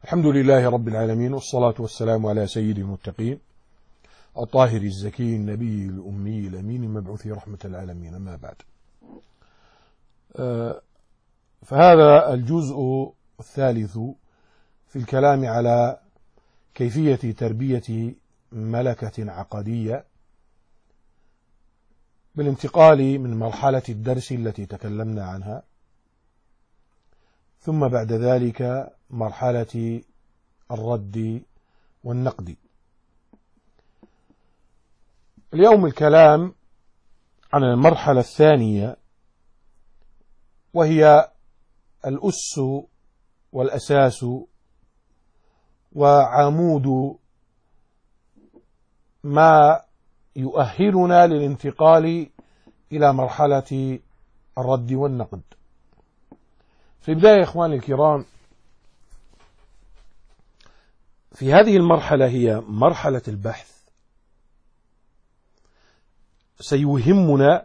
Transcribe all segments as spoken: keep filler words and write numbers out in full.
الحمد لله رب العالمين، والصلاة والسلام على سيد المتقين الطاهر الزكي النبي الأمي الأمين المبعوث رحمة العالمين. أما بعد، فهذا الجزء الثالث في الكلام على كيفية تربية ملكة عقدية بالانتقال من مرحلة الدرس التي تكلمنا عنها، ثم بعد ذلك مرحلة الرد والنقد. اليوم الكلام عن المرحلة الثانية، وهي الأس والأساس وعمود ما يؤهلنا للانتقال إلى مرحلة الرد والنقد. في البداية إخواني الكرام، في هذه المرحلة هي مرحلة البحث. سيهمنا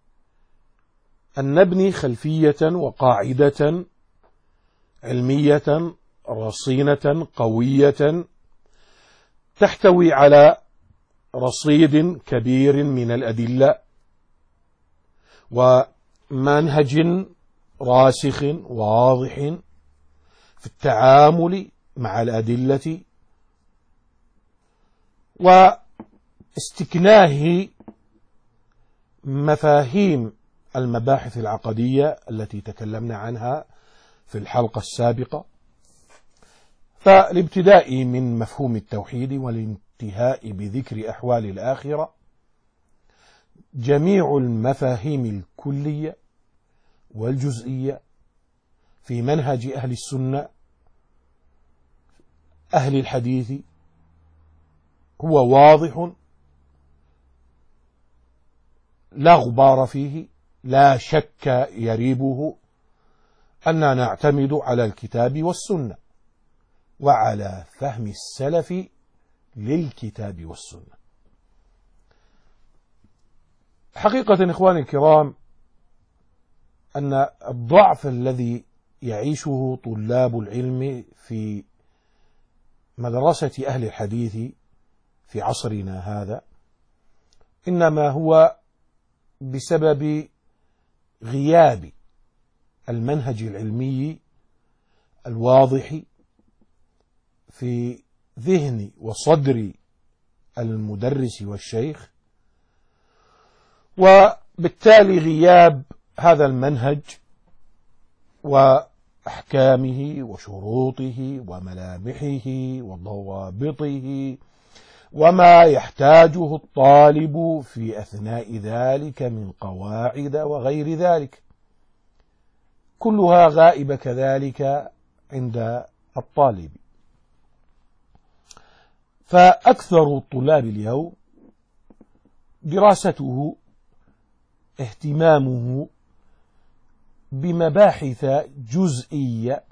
أن نبني خلفية وقاعدة علمية رصينة قوية تحتوي على رصيد كبير من الأدلة ومنهج راسخ واضح في التعامل مع الأدلة واستكناه مفاهيم المباحث العقدية التي تكلمنا عنها في الحلقة السابقة. فالابتداء من مفهوم التوحيد والانتهاء بذكر أحوال الآخرة، جميع المفاهيم الكلية والجزئية في منهج أهل السنة أهل الحديث هو واضح لا غبار فيه، لا شك يريبه، أننا نعتمد على الكتاب والسنة وعلى فهم السلف للكتاب والسنة. حقيقة إخواني الكرام، أن الضعف الذي يعيشه طلاب العلم في مدرسة أهل الحديث في عصرنا هذا إنما هو بسبب غياب المنهج العلمي الواضح في ذهن وصدر المدرس والشيخ، وبالتالي غياب هذا المنهج وأحكامه وشروطه وملامحه وضوابطه وما يحتاجه الطالب في أثناء ذلك من قواعد وغير ذلك، كلها غائبة كذلك عند الطالب. فأكثر الطلاب اليوم دراسته اهتمامه بمباحث جزئية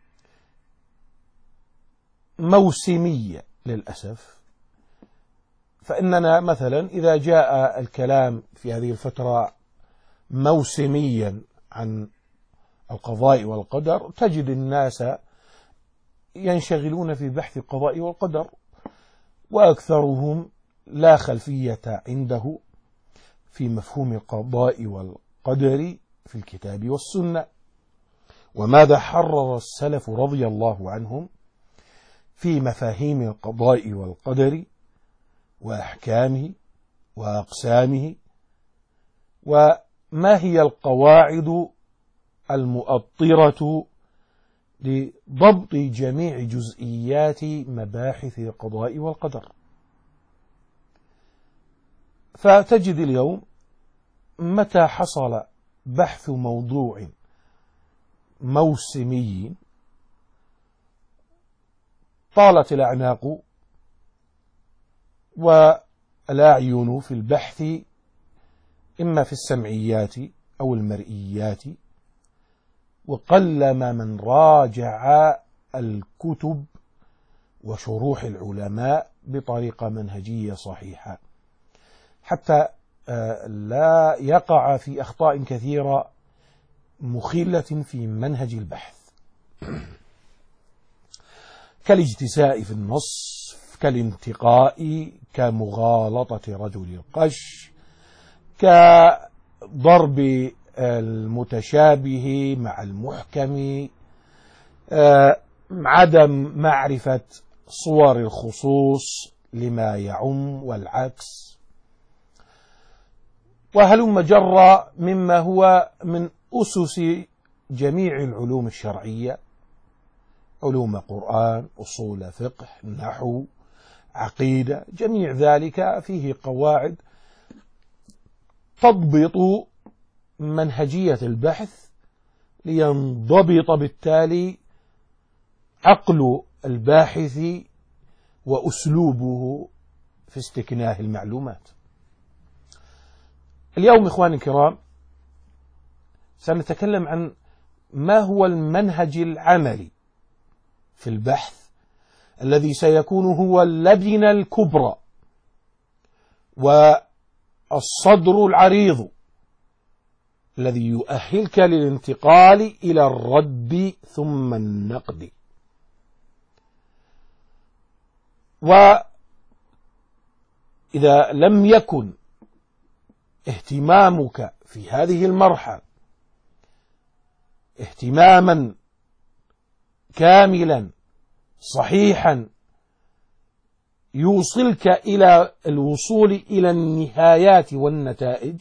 موسمية للأسف. فإننا مثلا إذا جاء الكلام في هذه الفترة موسميا عن القضاء والقدر، تجد الناس ينشغلون في بحث القضاء والقدر، وأكثرهم لا خلفية عنده في مفهوم القضاء والقدر في الكتاب والسنة، وماذا حرر السلف رضي الله عنهم في مفاهيم القضاء والقدر وأحكامه وأقسامه، وما هي القواعد المؤطرة لضبط جميع جزئيات مباحث القضاء والقدر. فتجد اليوم متى حصل بحث موضوع موسمي طالت الأعناق والأعين في البحث، إما في السمعيات أو المرئيات، وقلما من راجع الكتب وشروح العلماء بطريقة منهجية صحيحة، حتى لا يقع في أخطاء كثيرة مخلة في منهج البحث. كالاجتساء في النصف، كالانتقاء، كمغالطة رجل القش، كضرب المتشابه مع المحكم، عدم معرفة صور الخصوص لما يعم والعكس، وهلم جرى مما هو من أسس جميع العلوم الشرعية، علوم قرآن، أصول فقه، نحو، عقيدة، جميع ذلك فيه قواعد تضبط منهجية البحث لينضبط بالتالي عقل الباحث وأسلوبه في استكناه المعلومات. اليوم إخواني الكرام سنتكلم عن ما هو المنهج العملي في البحث الذي سيكون هو اللبنة الكبرى والصدر العريض الذي يؤهلك للانتقال إلى الرد ثم النقد. وإذا لم يكن اهتمامك في هذه المرحلة اهتماما كاملا صحيحا يوصلك إلى الوصول إلى النهايات والنتائج،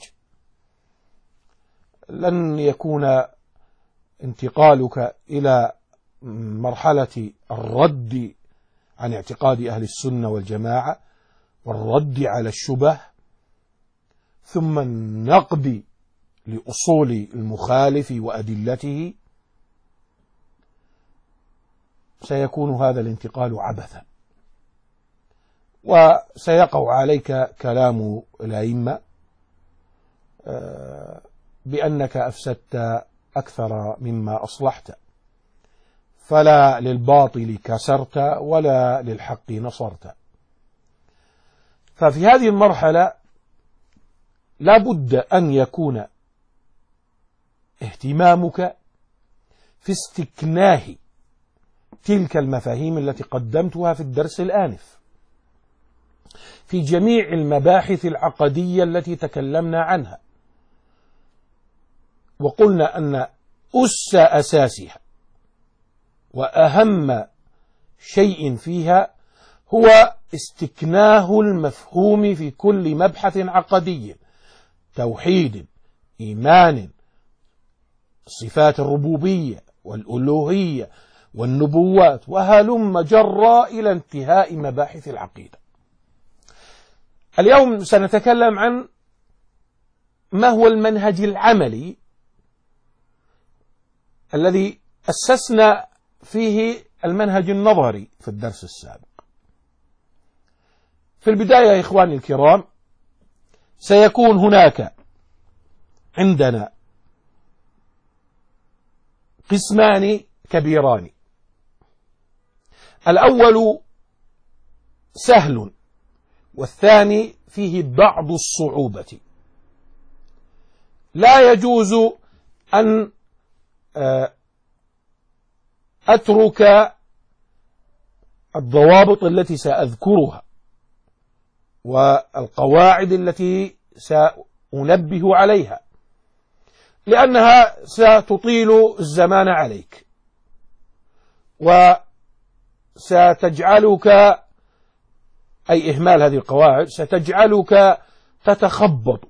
لن يكون انتقالك إلى مرحلة الرد عن اعتقاد أهل السنة والجماعة والرد على الشبه ثم النقد لأصول المخالف وأدلته، سيكون هذا الانتقال عبثا، وسيقع عليك كلام الأئمة بأنك أفسدت أكثر مما أصلحت، فلا للباطل كسرت ولا للحق نصرت. ففي هذه المرحلة لا بد أن يكون اهتمامك في استكناه تلك المفاهيم التي قدمتها في الدرس الآنف في جميع المباحث العقدية التي تكلمنا عنها، وقلنا أن أس أساسها وأهم شيء فيها هو استكناه المفهوم في كل مبحث عقدي، توحيد، إيمان، صفات الربوبية والألوهية والنبوات، وهلم جرى إلى انتهاء مباحث العقيدة. اليوم سنتكلم عن ما هو المنهج العملي الذي أسسنا فيه المنهج النظري في الدرس السابق. في البداية يا إخواني الكرام سيكون هناك عندنا قسمان كبيران، الأول سهل والثاني فيه بعض الصعوبة. لا يجوز أن أترك الضوابط التي سأذكرها والقواعد التي سأنبه عليها، لأنها ستطيل الزمان عليك وستجعلك، أي إهمال هذه القواعد ستجعلك تتخبط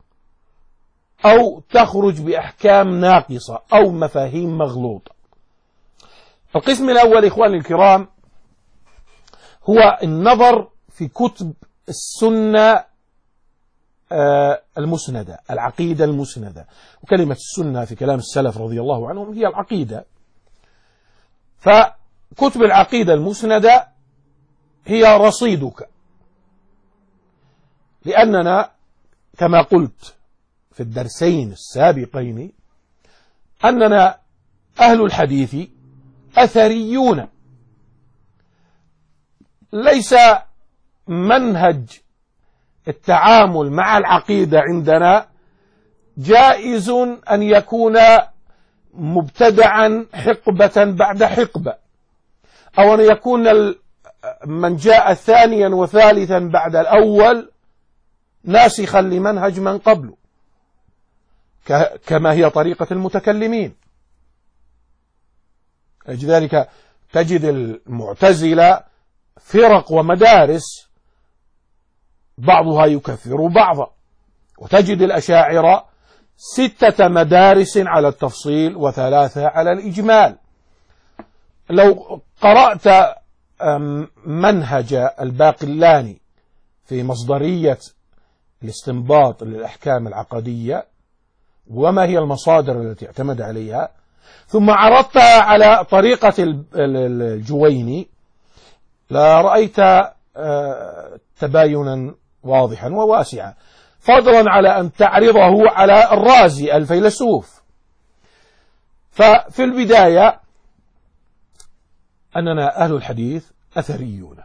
أو تخرج بأحكام ناقصة أو مفاهيم مغلوطة. القسم الأول إخواني الكرام هو النظر في كتب السنة المسندة، العقيدة المسندة، وكلمة السنة في كلام السلف رضي الله عنهم هي العقيدة. فكتب العقيدة المسندة هي رصيدك، لأننا كما قلت في الدرسين السابقين أننا أهل الحديث أثريون، ليس منهج التعامل مع العقيدة عندنا جائز أن يكون مبتدعا حقبة بعد حقبة، أو أن يكون من جاء ثانيا وثالثا بعد الأول ناسخا لمنهج من قبله، كما هي طريقة المتكلمين. لذلك تجد المعتزلة فرق ومدارس بعضها يكفر بعضا، وتجد الأشاعرة ستة مدارس على التفصيل وثلاثة على الإجمال. لو قرأت منهج الباقلاني في مصدرية الاستنباط للأحكام العقدية وما هي المصادر التي اعتمد عليها، ثم عرضتها على طريقة الجويني، لرأيت تباينا واضحا وواسعا، فضلا على أن تعرضه على الرازي الفيلسوف. ففي البداية أننا أهل الحديث أثريون.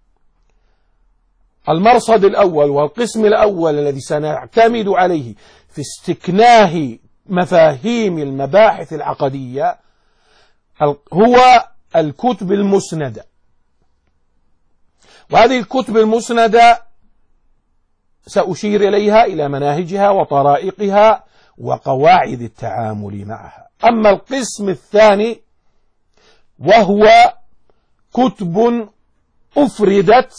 المرصد الأول والقسم الأول الذي سنعتمد عليه في استكناه مفاهيم المباحث العقدية هو الكتب المسندة. وهذه الكتب المسندة سأشير إليها إلى مناهجها وطرائقها وقواعد التعامل معها. أما القسم الثاني وهو كتب أفردت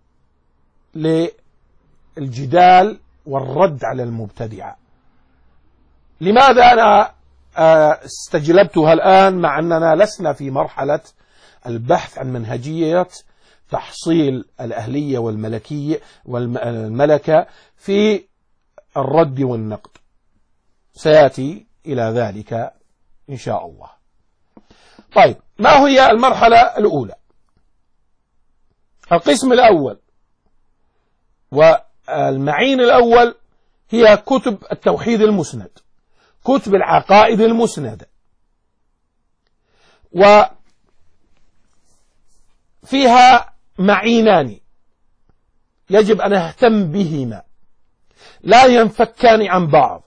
للجدال والرد على المبتدعة. لماذا أنا استجلبتها الآن مع أننا لسنا في مرحلة البحث عن منهجية تحصيل الأهلية والملكية والملكة في الرد والنقد؟ سيأتي إلى ذلك إن شاء الله. طيب، ما هي المرحلة الأولى؟ القسم الأول والمعين الأول هي كتب التوحيد المسند، كتب العقائد المسندة، وفيها معينان يجب أن أهتم بهما، لا ينفكان عن بعض.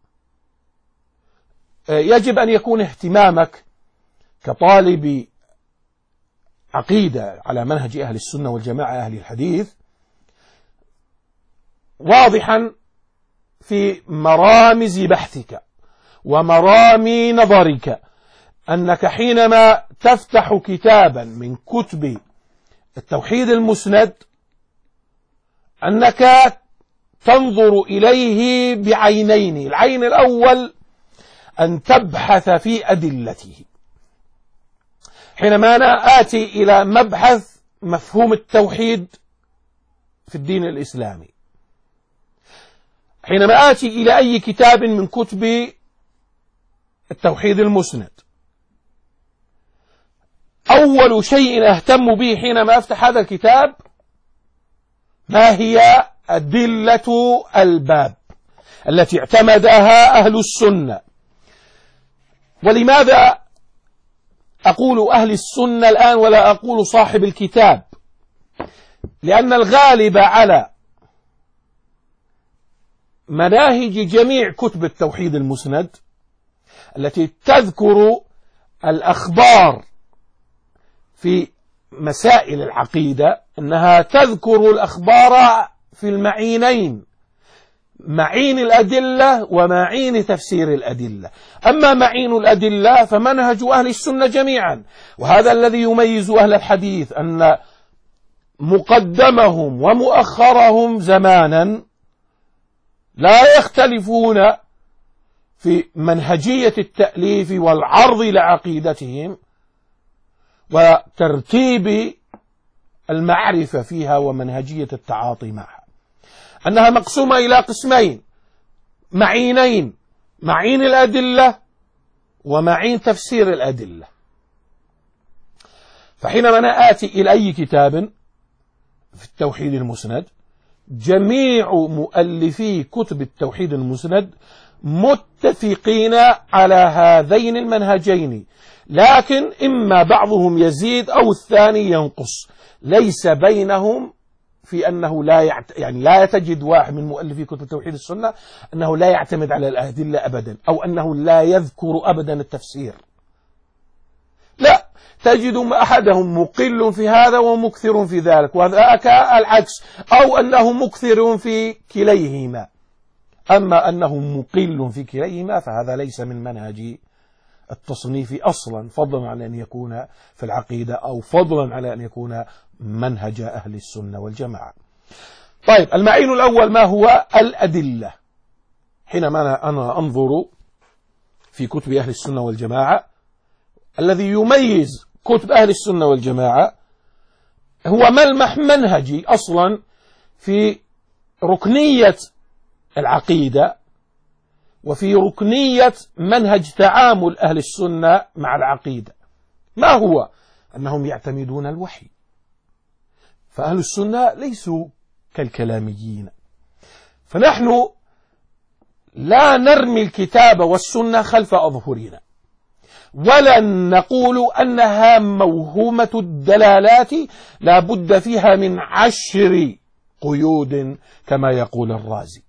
يجب أن يكون اهتمامك كطالب عقيدة على منهج أهل السنة والجماعة أهل الحديث واضحا في مرامز بحثك ومرامي نظرك، أنك حينما تفتح كتابا من كتب التوحيد المسند أنك تنظر إليه بعينين. العين الأول أن تبحث في أدلته. حينما أنا آتي إلى مبحث مفهوم التوحيد في الدين الإسلامي، حينما آتي إلى أي كتاب من كتب التوحيد المسند، أول شيء أهتم به حينما أفتح هذا الكتاب ما هي أدلة الباب التي اعتمدها أهل السنة. ولماذا أقول أهل السنة الآن ولا أقول صاحب الكتاب؟ لأن الغالب على مناهج جميع كتب التوحيد المسند التي تذكر الأخبار في مسائل العقيدة أنها تذكر الأخبار في المعينين، معين الأدلة ومعين تفسير الأدلة. أما معين الأدلة فمنهج أهل السنة جميعا، وهذا الذي يميز أهل الحديث أن مقدمهم ومؤخرهم زمانا لا يختلفون في منهجية التأليف والعرض لعقيدتهم وترتيب المعرفة فيها ومنهجية التعاطي معها، أنها مقسومة إلى قسمين: معينين، معين الأدلة ومعين تفسير الأدلة. فحينما أنا آتي إلى أي كتاب في التوحيد المسند، جميع مؤلفي كتب التوحيد المسند متفقين على هذين المنهجين، لكن إما بعضهم يزيد أو الثاني ينقص، ليس بينهم في أنه لا يعت... يعني لا تجد واحد من مؤلفي كتب توحيد السنة أنه لا يعتمد على الأدلة أبدا، أو أنه لا يذكر أبدا التفسير. لا، تجد أحدهم مقل في هذا ومكثر في ذلك، وذاك العكس، أو أنه مكثر في كليهما. أما أنه مقل في كليهما فهذا ليس من منهج التصنيف أصلا، فضلا عن أن يكون في العقيدة، أو فضلا على أن يكون منهج أهل السنة والجماعة. طيب، المعين الأول ما هو؟ الأدلة. حينما أنا أنظر في كتب أهل السنة والجماعة، الذي يميز كتب أهل السنة والجماعة هو ملمح منهجي أصلا في ركنية العقيدة، وفي ركنية منهج تعامل أهل السنة مع العقيدة. ما هو؟ أنهم يعتمدون الوحي. فأهل السنة ليسوا كالكلاميين، فنحن لا نرمي الكتاب والسنة خلف أظهرنا، ولن نقول أنها موهومة الدلالات لا بد فيها من عشر قيود كما يقول الرازي،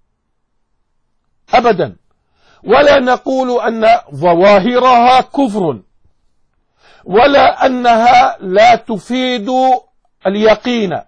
أبدا. ولا نقول أن ظواهرها كفر، ولا أنها لا تفيد اليقين.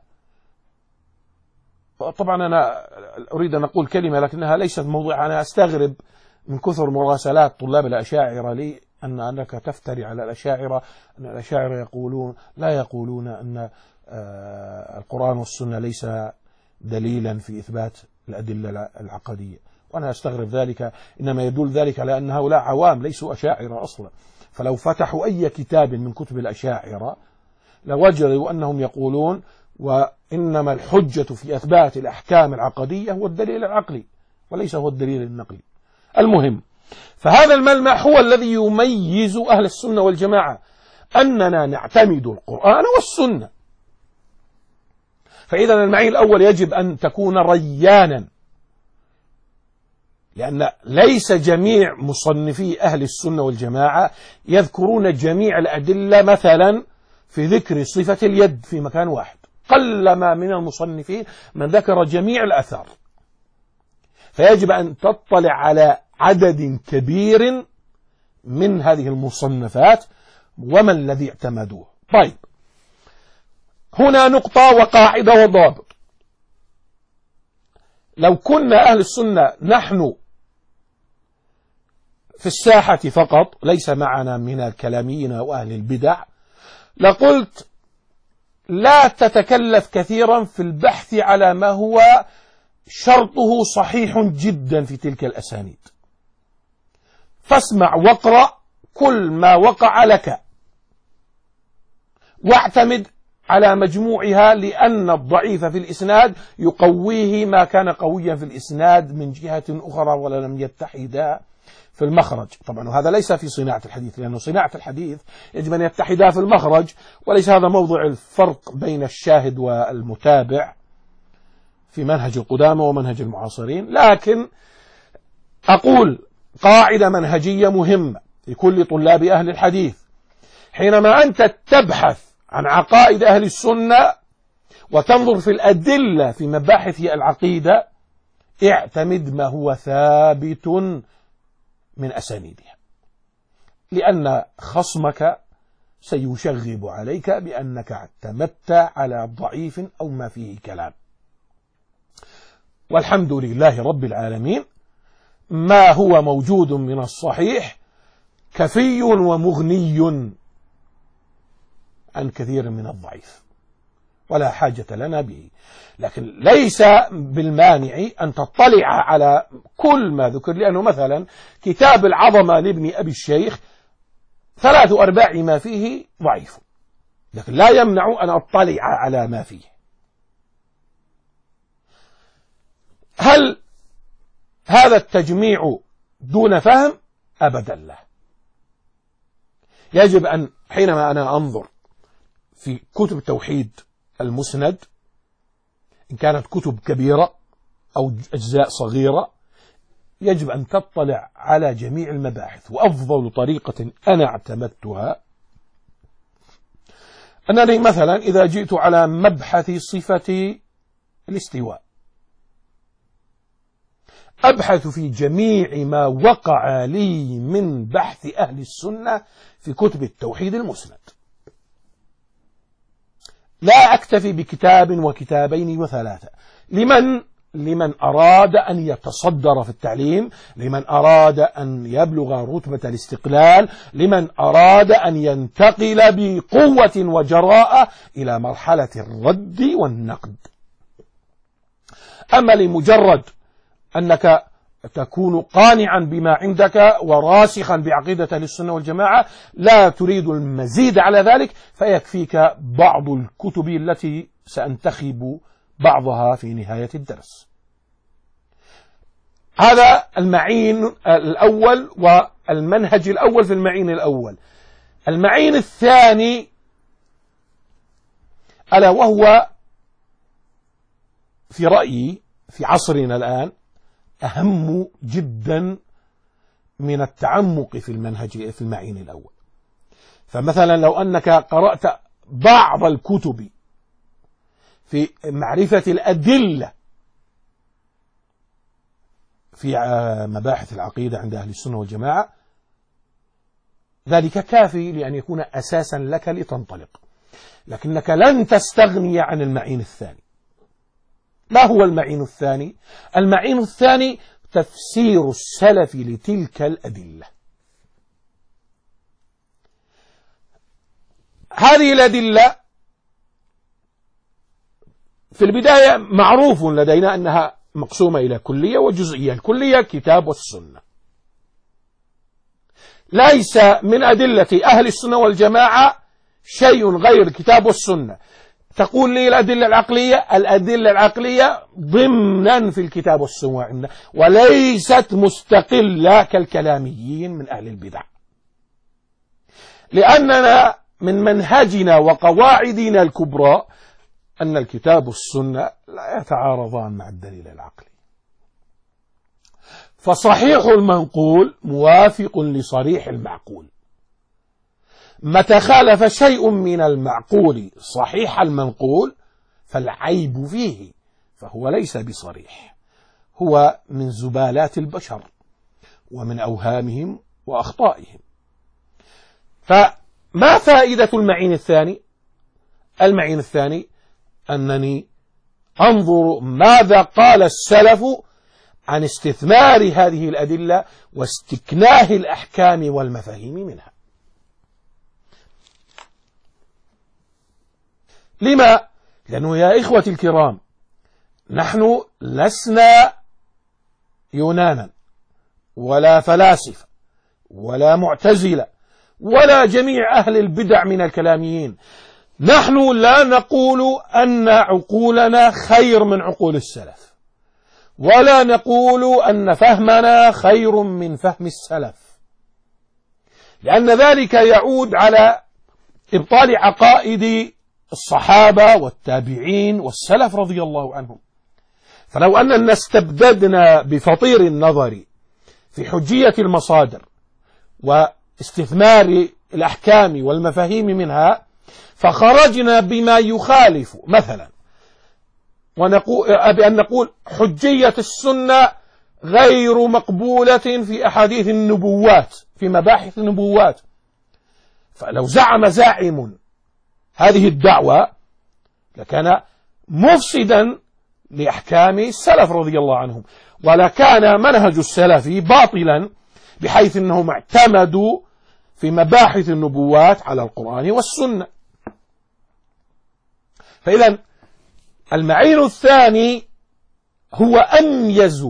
طبعا أنا أريد أن أقول كلمة لكنها ليست موضوع. أنا أستغرب من كثر مراسلات طلاب الأشاعرة لي أن أنك تفتري على الأشاعرة، أن الأشاعرة يقولون لا يقولون أن القرآن والسنة ليس دليلا في إثبات الأدلة العقدية. وأنا أستغرب ذلك، إنما يدل ذلك على أن هؤلاء عوام ليسوا أشاعرة أصلا. فلو فتحوا أي كتاب من كتب الأشاعرة لوجدوا أنهم يقولون وإنما الحجة في أثبات الأحكام العقدية هو الدليل العقلي وليس هو الدليل النقلي. المهم، فهذا الملمح هو الذي يميز أهل السنة والجماعة، أننا نعتمد القرآن والسنة. فإذا المعين الأول يجب أن تكون ريانا، لأن ليس جميع مصنفي أهل السنة والجماعة يذكرون جميع الأدلة مثلا في ذكر صفة اليد في مكان واحد. قلما من المصنفين من ذكر جميع الأثار. فيجب أن تطلع على عدد كبير من هذه المصنفات وما الذي اعتمدوه. طيب، هنا نقطة وقاعدة وضابط. لو كنا أهل السنة نحن في الساحة فقط، ليس معنا من الكلاميين وأهل البدع، لقلت لا تتكلف كثيرا في البحث على ما هو شرطه صحيح جدا في تلك الأسانيد، فاسمع واقرأ كل ما وقع لك واعتمد على مجموعها، لأن الضعيف في الإسناد يقويه ما كان قويا في الإسناد من جهة أخرى ولا لم يتحدا في المخرج. طبعا وهذا ليس في صناعة الحديث، لأنه صناعة الحديث يجب أن يتحدا في المخرج، وليس هذا موضوع الفرق بين الشاهد والمتابع في منهج القدامى ومنهج المعاصرين. لكن أقول قاعدة منهجية مهمة لكل طلاب أهل الحديث: حينما أنت تبحث عن عقائد أهل السنة وتنظر في الأدلة في مباحث العقيدة، اعتمد ما هو ثابت من أسانيدها، لأن خصمك سيشغب عليك بأنك اعتمدت على ضعيف أو ما فيه كلام. والحمد لله رب العالمين، ما هو موجود من الصحيح كفي ومغني عن كثير من الضعيف، ولا حاجة لنا به. لكن ليس بالمانع أن تطلع على كل ما ذكر، لأنه مثلا كتاب العظمة لابن أبي الشيخ ثلاث أرباع ما فيه ضعيف، لكن لا يمنع أن أطلع على ما فيه. هل هذا التجميع دون فهم؟ أبدا لا. يجب أن حينما أنا أنظر في كتب التوحيد المسند، إن كانت كتب كبيرة أو أجزاء صغيرة، يجب أن تطلع على جميع المباحث. وأفضل طريقة أنا اعتمدتها أنني مثلا إذا جئت على مبحث صفة الاستواء، أبحث في جميع ما وقع لي من بحث أهل السنة في كتب التوحيد المسند. لا أكتفي بكتاب وكتابين وثلاثة. لمن لمن أراد أن يتصدر في التعليم، لمن أراد أن يبلغ رتبة الاستقلال، لمن أراد أن ينتقل بقوة وجراءة إلى مرحلة الرد والنقد. أما لمجرد أنك تكون قانعا بما عندك وراسخا بعقيدة أهل السنة والجماعة، لا تريد المزيد على ذلك، فيكفيك بعض الكتب التي سأنتخب بعضها في نهاية الدرس. هذا المعين الأول والمنهج الأول في المعين الأول. المعين الثاني ألا وهو في رأيي في عصرنا الآن أهم جدا من التعمق في المنهج في المعين الأول. فمثلا لو أنك قرأت بعض الكتب في معرفة الأدلة في مباحث العقيدة عند أهل السنة والجماعة، ذلك كافي لأن يكون أساسا لك لتنطلق، لكنك لن تستغني عن المعين الثاني. ما هو المعين الثاني؟ المعين الثاني تفسير السلف لتلك الأدلة. هذه الأدلة في البداية معروف لدينا أنها مقسومة إلى كلية وجزئية. الكلية كتاب والسنة، ليس من أدلة أهل السنة والجماعة شيء غير الكتاب والسنة. تقول لي الأدلة العقلية، الأدلة العقلية ضمنا في الكتاب والسنة وليست مستقلة كالكلاميين من أهل البدع، لأننا من منهجنا وقواعدنا الكبرى أن الكتاب والسنة لا يتعارضان مع الدليل العقلي، فصحيح المنقول موافق لصريح المعقول. متى خالف شيء من المعقول صحيح المنقول فالعيب فيه، فهو ليس بصريح، هو من زبالات البشر ومن أوهامهم وأخطائهم. فما فائدة المعين الثاني؟ المعين الثاني أنني أنظر ماذا قال السلف عن استثمار هذه الأدلة واستكناه الأحكام والمفاهيم منها. لما؟ لأنه يا إخوتي الكرام، نحن لسنا يونانا ولا فلاسفة ولا معتزلة ولا جميع أهل البدع من الكلاميين. نحن لا نقول أن عقولنا خير من عقول السلف، ولا نقول أن فهمنا خير من فهم السلف، لأن ذلك يعود على إبطال عقائد الصحابة والتابعين والسلف رضي الله عنهم. فلو أننا استبددنا بفطير النظر في حجية المصادر واستثمار الأحكام والمفاهيم منها فخرجنا بما يخالف، مثلا ونقول بأن نقول حجية السنة غير مقبولة في أحاديث النبوات في مباحث النبوات، فلو زعم زاعم هذه الدعوة لكان مفسدا لأحكام السلف رضي الله عنهم، ولكان منهج السلف باطلا بحيث أنهم اعتمدوا في مباحث النبوات على القرآن والسنة. فإذا المعين الثاني هو أميز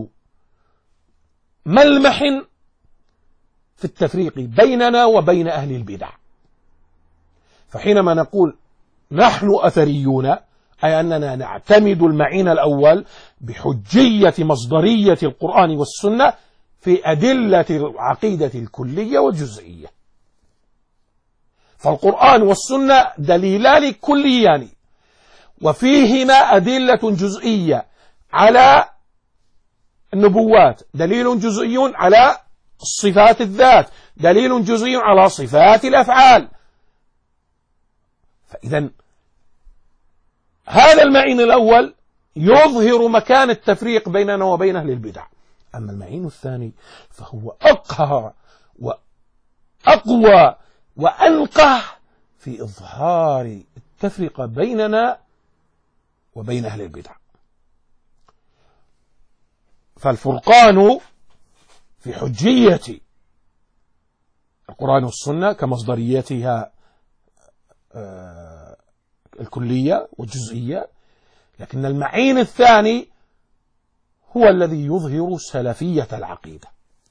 ملمح في التفريق بيننا وبين أهل البدع. فحينما نقول نحن أثريون أي أننا نعتمد المعين الأول بحجية مصدرية القرآن والسنة في أدلة العقيدة الكلية والجزئية. فالقرآن والسنة دليلان كليان وفيهما أدلة جزئية على النبوات، دليل جزئي على صفات الذات، دليل جزئي على صفات الأفعال. فإذا هذا المعين الأول يظهر مكان التفريق بيننا وبين أهل البدع. أما المعين الثاني فهو أقهر وأقوى وأنقح في إظهار التفرقة بيننا وبين أهل البدع. فالفرقان في حجية القرآن والسنة كمصدريتها الكلية والجزئية، لكن المعين الثاني هو الذي يظهر سلفية العقيدة.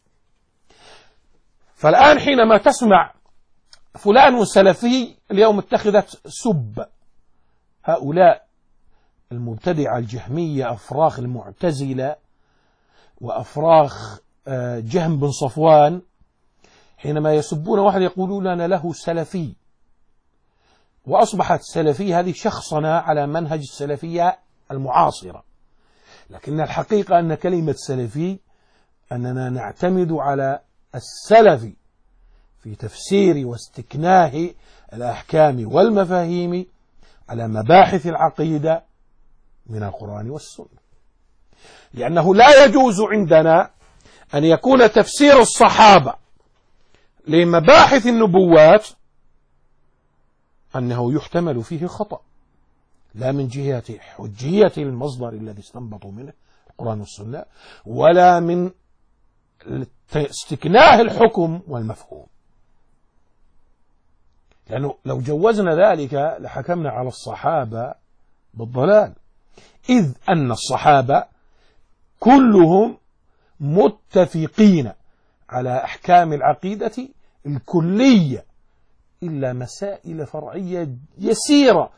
فالآن حينما تسمع فلان سلفي اليوم اتخذت سب هؤلاء المبتدعة الجهمية أفراخ المعتزلة وأفراخ جهم بن صفوان، حينما يسبون واحد يقولون أنا له سلفي، وأصبحت سلفي هذه شخصنا على منهج السلفية المعاصرة. لكن الحقيقة أن كلمة سلفي أننا نعتمد على السلف في تفسير واستكناه الأحكام والمفاهيم على مباحث العقيدة من القرآن والسنة، لأنه لا يجوز عندنا أن يكون تفسير الصحابة لمباحث النبوات أنه يحتمل فيه خطأ، لا من جهة حجية المصدر الذي استنبطوا منه القرآن والسنة، ولا من استكناه الحكم والمفهوم. لأنه لو جوزنا ذلك لحكمنا على الصحابة بالضلال، إذ أن الصحابة كلهم متفقين على أحكام العقيدة الكلية إلا مسائل فرعية يسيرة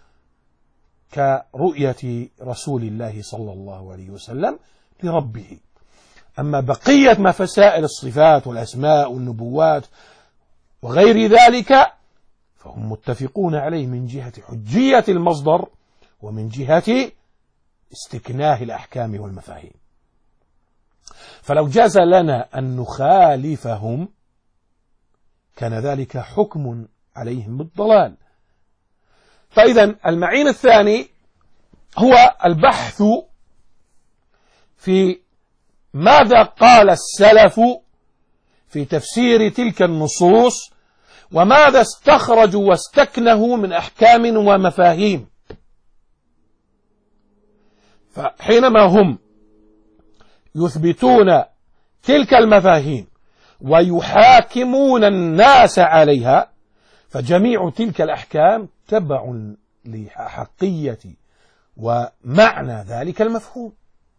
كرؤية رسول الله صلى الله عليه وسلم لربه. أما بقية ما مسائل الصفات والأسماء والنبوات وغير ذلك فهم متفقون عليه من جهة حجية المصدر ومن جهة استكناه الأحكام والمفاهيم. فلو جاز لنا أن نخالفهم كان ذلك حكم عليهم بالضلال. فإذا المعين الثاني هو البحث في ماذا قال السلف في تفسير تلك النصوص، وماذا استخرجوا واستكنهوا من أحكام ومفاهيم. فحينما هم يثبتون تلك المفاهيم ويحاكمون الناس عليها فجميع تلك الأحكام تبع لحقية ومعنى ذلك المفهوم.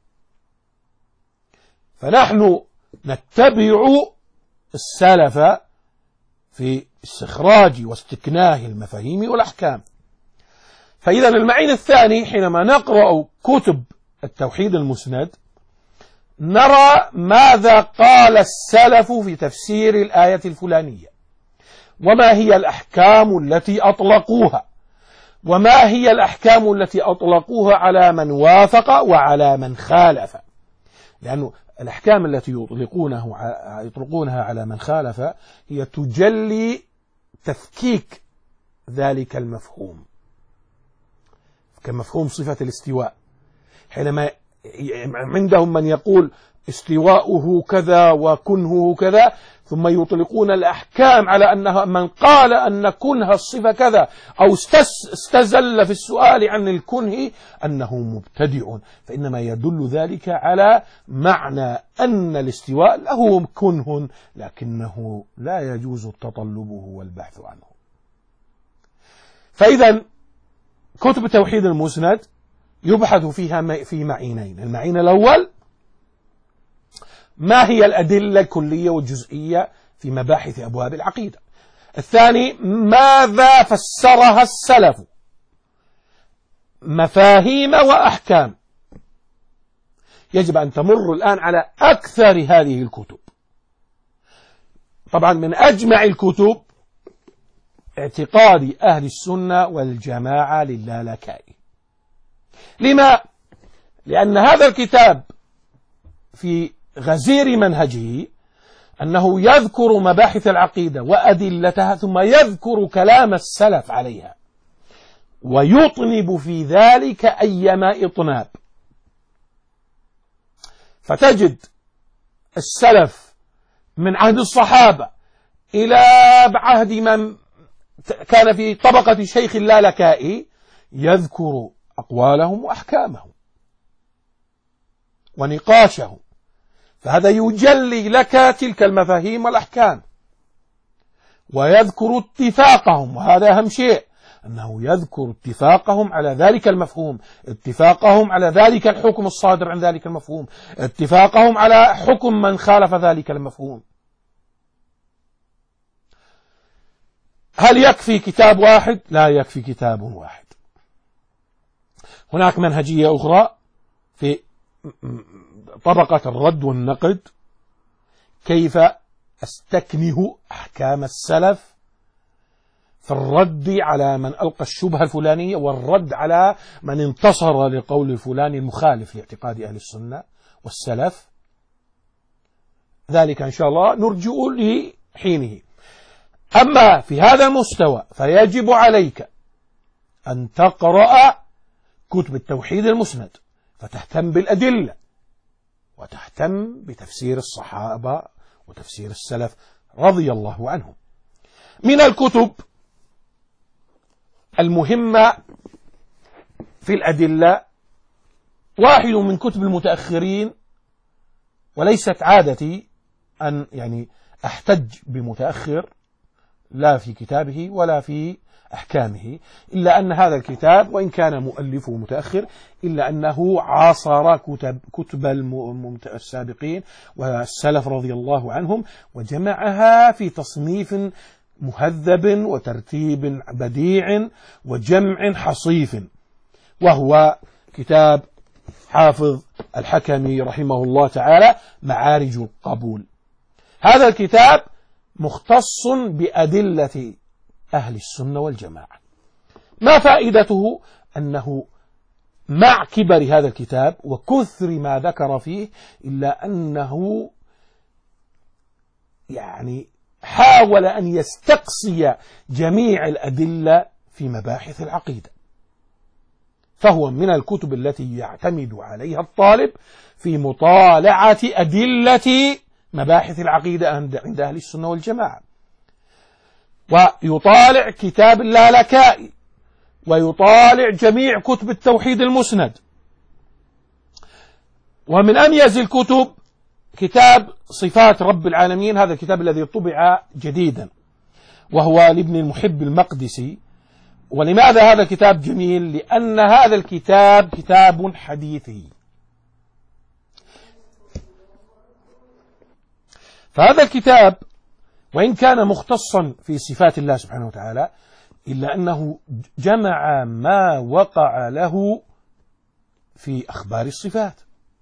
فنحن نتبع السلف في استخراج واستكناه المفاهيم والأحكام. فإذا المعين الثاني حينما نقرأ كتب التوحيد المسند نرى ماذا قال السلف في تفسير الآية الفلانية، وما هي الأحكام التي أطلقوها، وما هي الأحكام التي أطلقوها على من وافق وعلى من خالف. لأنه الأحكام التي يطلقونه يطلقونها على من خالف هي تجلي تفكيك ذلك المفهوم كمفهوم صفة الاستواء. حينما عندهم من يقول استواؤه كذا وكنهه كذا ثم يطلقون الأحكام على أنها من قال أن كنه الصفة كذا أو استزل في السؤال عن الكنه أنه مبتدع، فإنما يدل ذلك على معنى أن الاستواء له كنه لكنه لا يجوز تطلبه والبحث عنه. فإذا كتب التوحيد المسند يبحث فيها في معينين: المعين الأول ما هي الأدلة الكلية والجزئية في مباحث أبواب العقيدة. الثاني ماذا فسرها السلف، مفاهيم وأحكام. يجب أن تمر الآن على أكثر هذه الكتب. طبعا من أجمع الكتب اعتقاد أهل السنة والجماعة للالكائي. لما؟ لأن هذا الكتاب في غزير منهجه أنه يذكر مباحث العقيدة وأدلتها ثم يذكر كلام السلف عليها ويطنب في ذلك أيما إطناب. فتجد السلف من عهد الصحابة إلى عهد من كان في طبقة شيخ اللالكائي يذكر أقوالهم وأحكامهم ونقاشهم، فهذا يجلي لك تلك المفاهيم والأحكام، ويذكر اتفاقهم، وهذا أهم شيء، أنه يذكر اتفاقهم على ذلك المفهوم، اتفاقهم على ذلك الحكم الصادر عن ذلك المفهوم، اتفاقهم على حكم من خالف ذلك المفهوم. هل يكفي كتاب واحد؟ لا يكفي كتاب واحد. هناك منهجية أخرى في طبقة الرد والنقد، كيف أستكنه أحكام السلف في الرد على من ألقى الشبهة الفلانية، والرد على من انتصر لقول الفلاني المخالف لاعتقاد أهل السنة والسلف. ذلك إن شاء الله نرجع لحينه. أما في هذا المستوى فيجب عليك أن تقرأ كتب التوحيد المسند، فتهتم بالأدلة وتهتم بتفسير الصحابة وتفسير السلف رضي الله عنهم. من الكتب المهمة في الأدلة واحد من كتب المتأخرين، وليست عادتي أن يعني أحتج بمتأخر لا في كتابه ولا في أحكامه، إلا أن هذا الكتاب وإن كان مؤلفه متأخر إلا أنه عاصر كتب, كتب السابقين والسلف رضي الله عنهم، وجمعها في تصنيف مهذب وترتيب بديع وجمع حصيف، وهو كتاب حافظ الحكمي رحمه الله تعالى معارج القبول. هذا الكتاب مختص بأدلة أهل السنة والجماعة. ما فائدته؟ أنه مع كبر هذا الكتاب وكثر ما ذكر فيه إلا أنه يعني حاول أن يستقصي جميع الأدلة في مباحث العقيدة، فهو من الكتب التي يعتمد عليها الطالب في مطالعة أدلة مباحث العقيدة عند أهل السنة والجماعة. ويطالع كتاب اللالكائي، ويطالع جميع كتب التوحيد المسند. ومن أميز الكتب كتاب صفات رب العالمين، هذا الكتاب الذي طبع جديدا وهو لابن المحب المقدسي. ولماذا هذا الكتاب جميل؟ لأن هذا الكتاب كتاب حديثي، فهذا الكتاب وإن كان مختصا في صفات الله سبحانه وتعالى إلا أنه جمع ما وقع له في أخبار الصفات،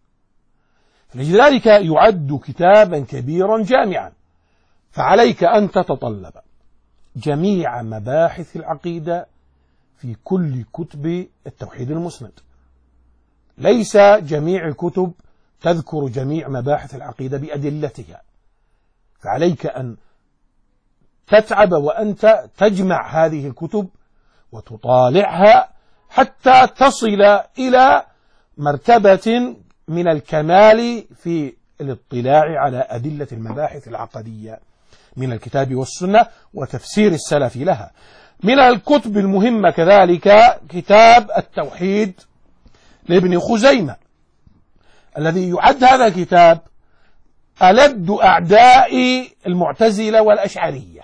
لذلك يعد كتابا كبيرا جامعا. فعليك أن تتطلب جميع مباحث العقيدة في كل كتب التوحيد المسند. ليس جميع الكتب تذكر جميع مباحث العقيدة بأدلتها، فعليك أن تتعب وأنت تجمع هذه الكتب وتطالعها حتى تصل إلى مرتبة من الكمال في الاطلاع على أدلة المباحث العقدية من الكتاب والسنة وتفسير السلف لها. من الكتب المهمة كذلك كتاب التوحيد لابن خزيمة، الذي يعد هذا الكتاب ألد أعداء المعتزلة والأشعرية،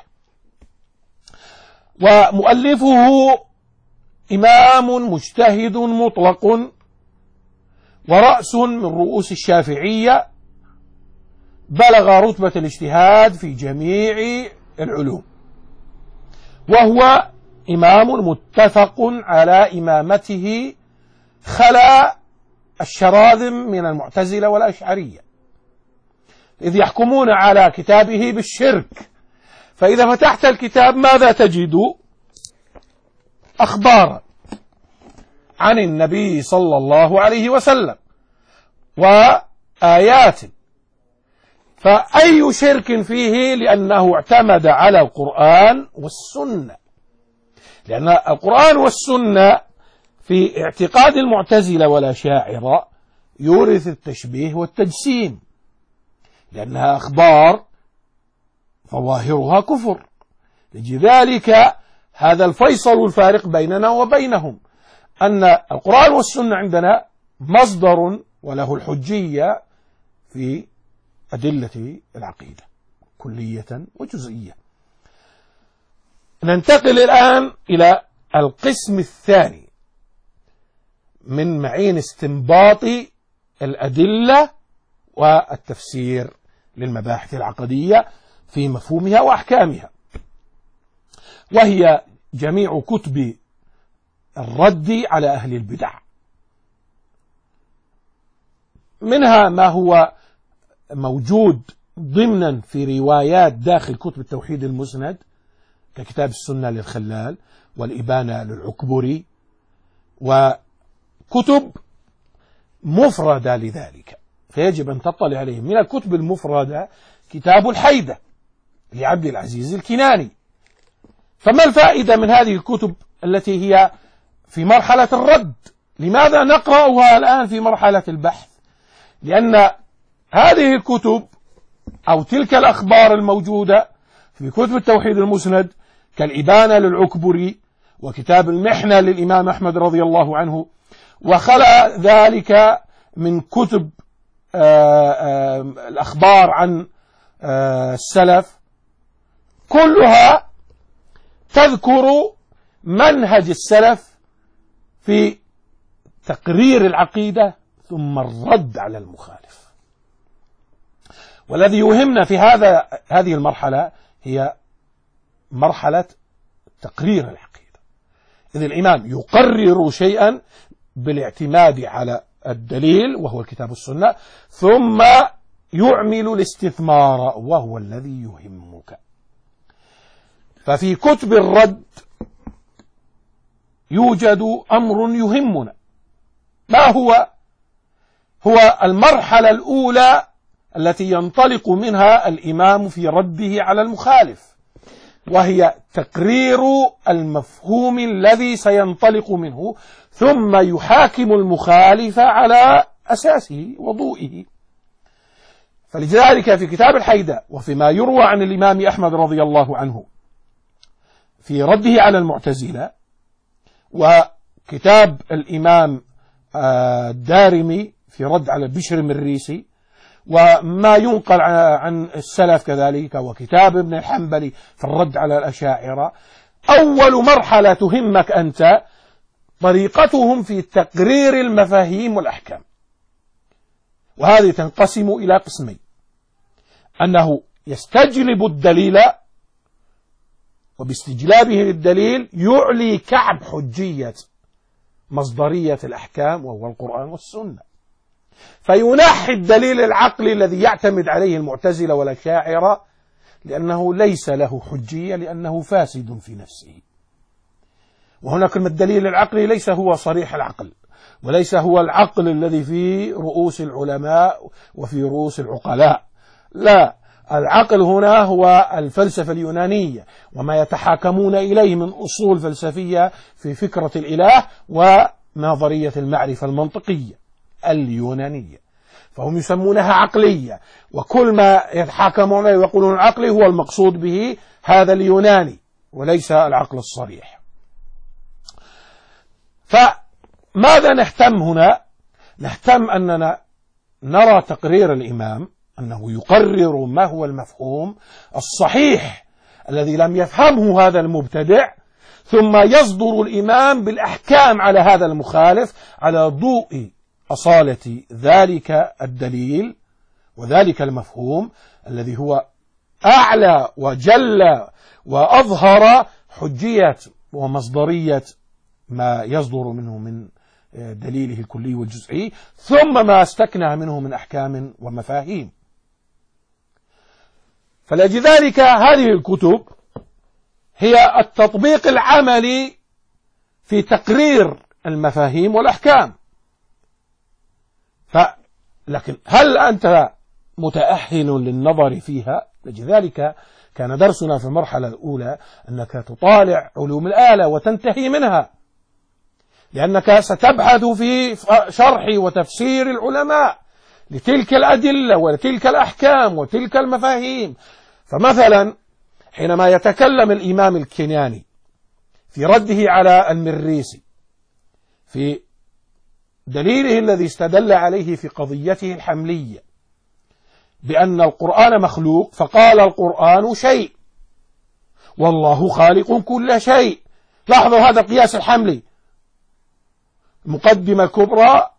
ومؤلفه إمام مجتهد مطلق ورأس من رؤوس الشافعية، بلغ رتبة الاجتهاد في جميع العلوم، وهو إمام متفق على إمامته خلا الشراذم من المعتزلة والأشعرية، إذ يحكمون على كتابه بالشرك. فإذا فتحت الكتاب ماذا تجد؟ أخبارا عن النبي صلى الله عليه وسلم وآيات، فأي شرك فيه؟ لأنه اعتمد على القرآن والسنة، لأن القرآن والسنة في اعتقاد المعتزلة والأشاعرة يورث التشبيه والتجسيم، لأنها أخبار فظاهرها كفر. لذلك هذا الفيصل الفارق بيننا وبينهم، أن القرآن والسنة عندنا مصدر وله الحجية في أدلة العقيدة كلية وجزئية. ننتقل الآن إلى القسم الثاني من معين استنباط الأدلة والتفسير للمباحث العقدية في مفهومها وأحكامها، وهي جميع كتب الرد على أهل البدع، منها ما هو موجود ضمنا في روايات داخل كتب التوحيد المسند ككتاب السنة للخلال والإبانة للعكبري، وكتب مفردة لذلك فيجب أن تطلع عليهم. من الكتب المفردة كتاب الحيدة لعبد العزيز الكناني. فما الفائدة من هذه الكتب التي هي في مرحلة الرد؟ لماذا نقرأها الآن في مرحلة البحث؟ لأن هذه الكتب أو تلك الأخبار الموجودة في كتب التوحيد المسند كالإبانة للعكبري وكتاب المحنة للإمام أحمد رضي الله عنه، وخلى ذلك من كتب آآ آآ الأخبار عن السلف، كلها تذكر منهج السلف في تقرير العقيدة ثم الرد على المخالف. والذي يهمنا في هذا هذه المرحلة هي مرحلة تقرير العقيدة، إذ الإمام يقرر شيئا بالاعتماد على الدليل وهو الكتاب والسنة، ثم يعمل الاستثمار وهو الذي يهمك. ففي كتب الرد يوجد أمر يهمنا، ما هو؟ هو المرحلة الأولى التي ينطلق منها الإمام في رده على المخالف، وهي تقرير المفهوم الذي سينطلق منه، ثم يحاكم المخالف على أساسه وضوئه. فلذلك في كتاب الحيدة وفيما يروى عن الإمام أحمد رضي الله عنه في رده على المعتزلة، وكتاب الإمام الدارمي في رد على بشر المريسي، وما ينقل عن السلف كذلك، وكتاب ابن الحنبلي في الرد على الأشاعرة، أول مرحلة تهمك أنت طريقتهم في تقرير المفاهيم والأحكام. وهذه تنقسم إلى قسمين: أنه يستجلب الدليل، وباستجلابه للدليل يعلي كعب حجية مصدرية الأحكام وهو القرآن والسنة، فينحي الدليل العقلي الذي يعتمد عليه المعتزلة والأشاعرة، لأنه ليس له حجية، لأنه فاسد في نفسه. وهناك الدليل العقلي ليس هو صريح العقل، وليس هو العقل الذي في رؤوس العلماء وفي رؤوس العقلاء، لا، العقل هنا هو الفلسفة اليونانية وما يتحاكمون إليه من أصول فلسفية في فكرة الإله ونظرية المعرفة المنطقية اليونانية، فهم يسمونها عقلية، وكل ما يتحاكمون ويقولون العقلي هو المقصود به هذا اليوناني وليس العقل الصريح. فماذا نهتم هنا؟ نهتم أننا نرى تقرير الإمام أنه يقرر ما هو المفهوم الصحيح الذي لم يفهمه هذا المبتدع، ثم يصدر الإمام بالأحكام على هذا المخالف على ضوء أصالة ذلك الدليل وذلك المفهوم الذي هو أعلى وجل وأظهر حجية ومصدرية ما يصدر منه من دليله الكلي والجزئي، ثم ما استكنى منه من أحكام ومفاهيم. فلذلك هذه الكتب هي التطبيق العملي في تقرير المفاهيم والأحكام. ف لكن هل أنت متأهل للنظر فيها؟ لذلك كان درسنا في المرحلة الأولى أنك تطالع علوم الآلة وتنتهي منها، لأنك ستبحث في شرح وتفسير العلماء لتلك الأدلة وتلك الأحكام وتلك المفاهيم. فمثلا حينما يتكلم الإمام الكناني في رده على المريسي في دليله الذي استدل عليه في قضيته الحملية بأن القرآن مخلوق، فقال القرآن شيء والله خالق كل شيء. لاحظوا هذا القياس الحملي، المقدمة الكبرى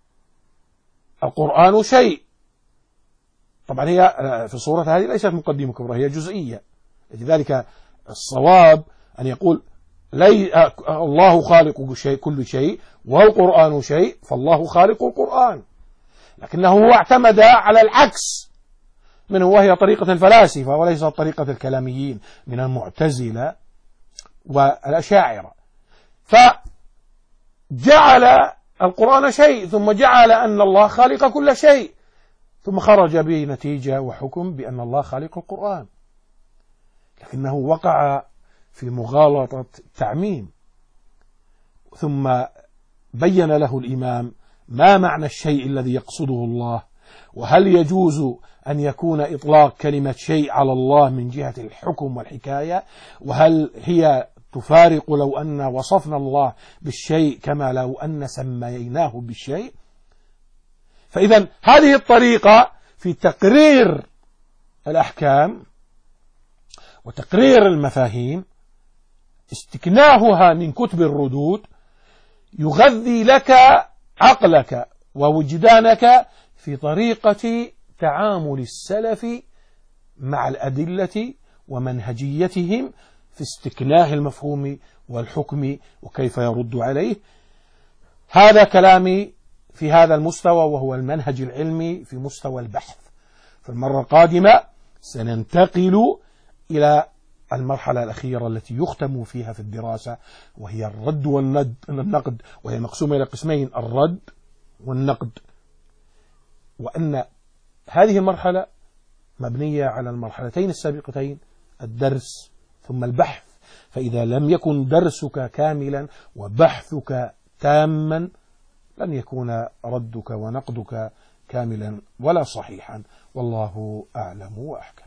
القرآن شيء. طبعا هي في الصورة هذه ليست مقدمة كبرى، هي جزئية. لذلك الصواب أن يقول لي الله خالق شيء كل شيء والقرآن شيء، فالله خالق القرآن. لكنه هو اعتمد على العكس منه، وهي طريقة الفلاسفة وليس طريقة الكلاميين من المعتزلة والأشاعرة. فجعل القرآن شيء ثم جعل أن الله خالق كل شيء، ثم خرج بنتيجة وحكم بأن الله خالق القرآن، لكنه وقع في مغالطة تعميم. ثم بين له الإمام ما معنى الشيء الذي يقصده الله، وهل يجوز أن يكون إطلاق كلمة شيء على الله من جهة الحكم والحكاية، وهل هي تفارق لو أن وصفنا الله بالشيء كما لو أن سميناه بالشيء. فإذا هذه الطريقة في تقرير الأحكام وتقرير المفاهيم استكناهها من كتب الردود يغذي لك عقلك ووجدانك في طريقة تعامل السلف مع الأدلة ومنهجيتهم في استكناه المفهوم والحكم وكيف يرد عليه. هذا كلامي في هذا المستوى، وهو المنهج العلمي في مستوى البحث. في المرة القادمة سننتقل إلى المرحلة الأخيرة التي يختم فيها في الدراسة، وهي الرد والنقد، وهي مقسومة إلى قسمين: الرد والنقد. وأن هذه المرحلة مبنية على المرحلتين السابقتين، الدرس ثم البحث. فإذا لم يكن درسك كاملا وبحثك تاما لن يكون ردك ونقدك كاملا ولا صحيحا. والله أعلم وأحكم.